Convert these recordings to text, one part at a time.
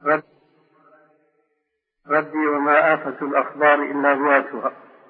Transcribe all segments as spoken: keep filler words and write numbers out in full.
رد ردي وما آفة الأخبار إلا ذاتها.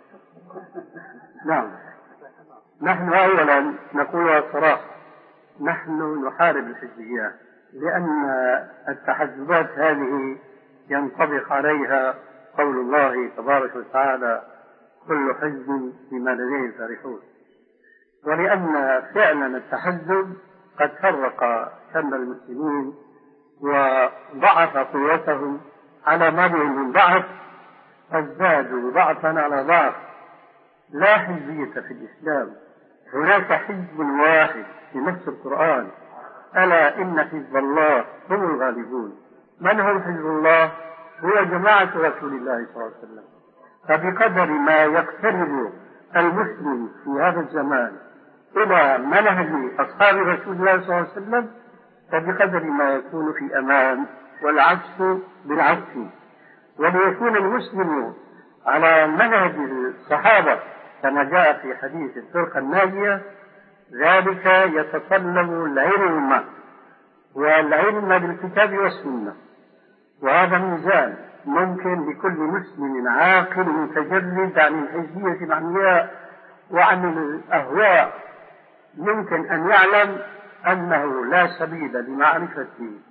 نعم، نحن أولا نقولها صراحة، نحن نحارب الحزبيات، لأن التحزبات هذه ينطبق عليها قول الله تبارك وتعالى: كل حزب بما لديهم فرحون. ولأن فعلا التحزب قد فرق شمل المسلمين وضعف قوتهم على ما بهم من ضعف، فازدادوا ضعفا على ضعف. لا حزبية في الإسلام، هناك حزب واحد في نفس القرآن: ألا إن حزب الله هم الغالبون. من هم حزب الله؟ هو جماعة رسول الله صلى الله عليه وسلم. فبقدر ما يقترب المسلم في هذا الزمان إلى منهج أصحاب رسول الله صلى الله عليه وسلم فبقدر ما يكون في أمان، والعكس بالعكس. وليكون المسلم على منهج الصحابة كما جاء في حديث الفرقة الناجية، ذلك يتطلب العلم، والعلم بالكتاب والسنة. وهذا ميزان ممكن لكل مسلم عاقل متجرد عن الحزبية العمياء وعن الأهواء، يمكن أن يعلم أنه لا سبيل لمعرفة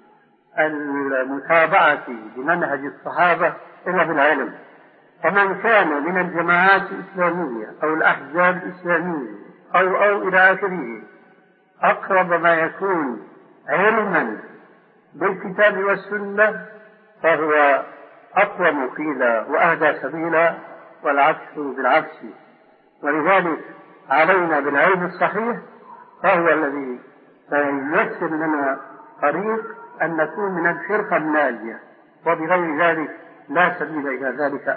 المتابعة بمنهج الصحابة إلا بالعلم. فمن كان من الجماعات الإسلامية أو الأحزاب الإسلامية أو أو إلى آخره أقرب ما يكون علما بالكتاب والسنة فهو أقوم قيلا وأهدى سبيلا، والعكس بالعكس. ولذلك علينا بالعلم الصحيح، فهو الذي سييسر لنا طريق أن نكون من الفرقة الناجية، وبغير ذلك لا سبيل إلى ذلك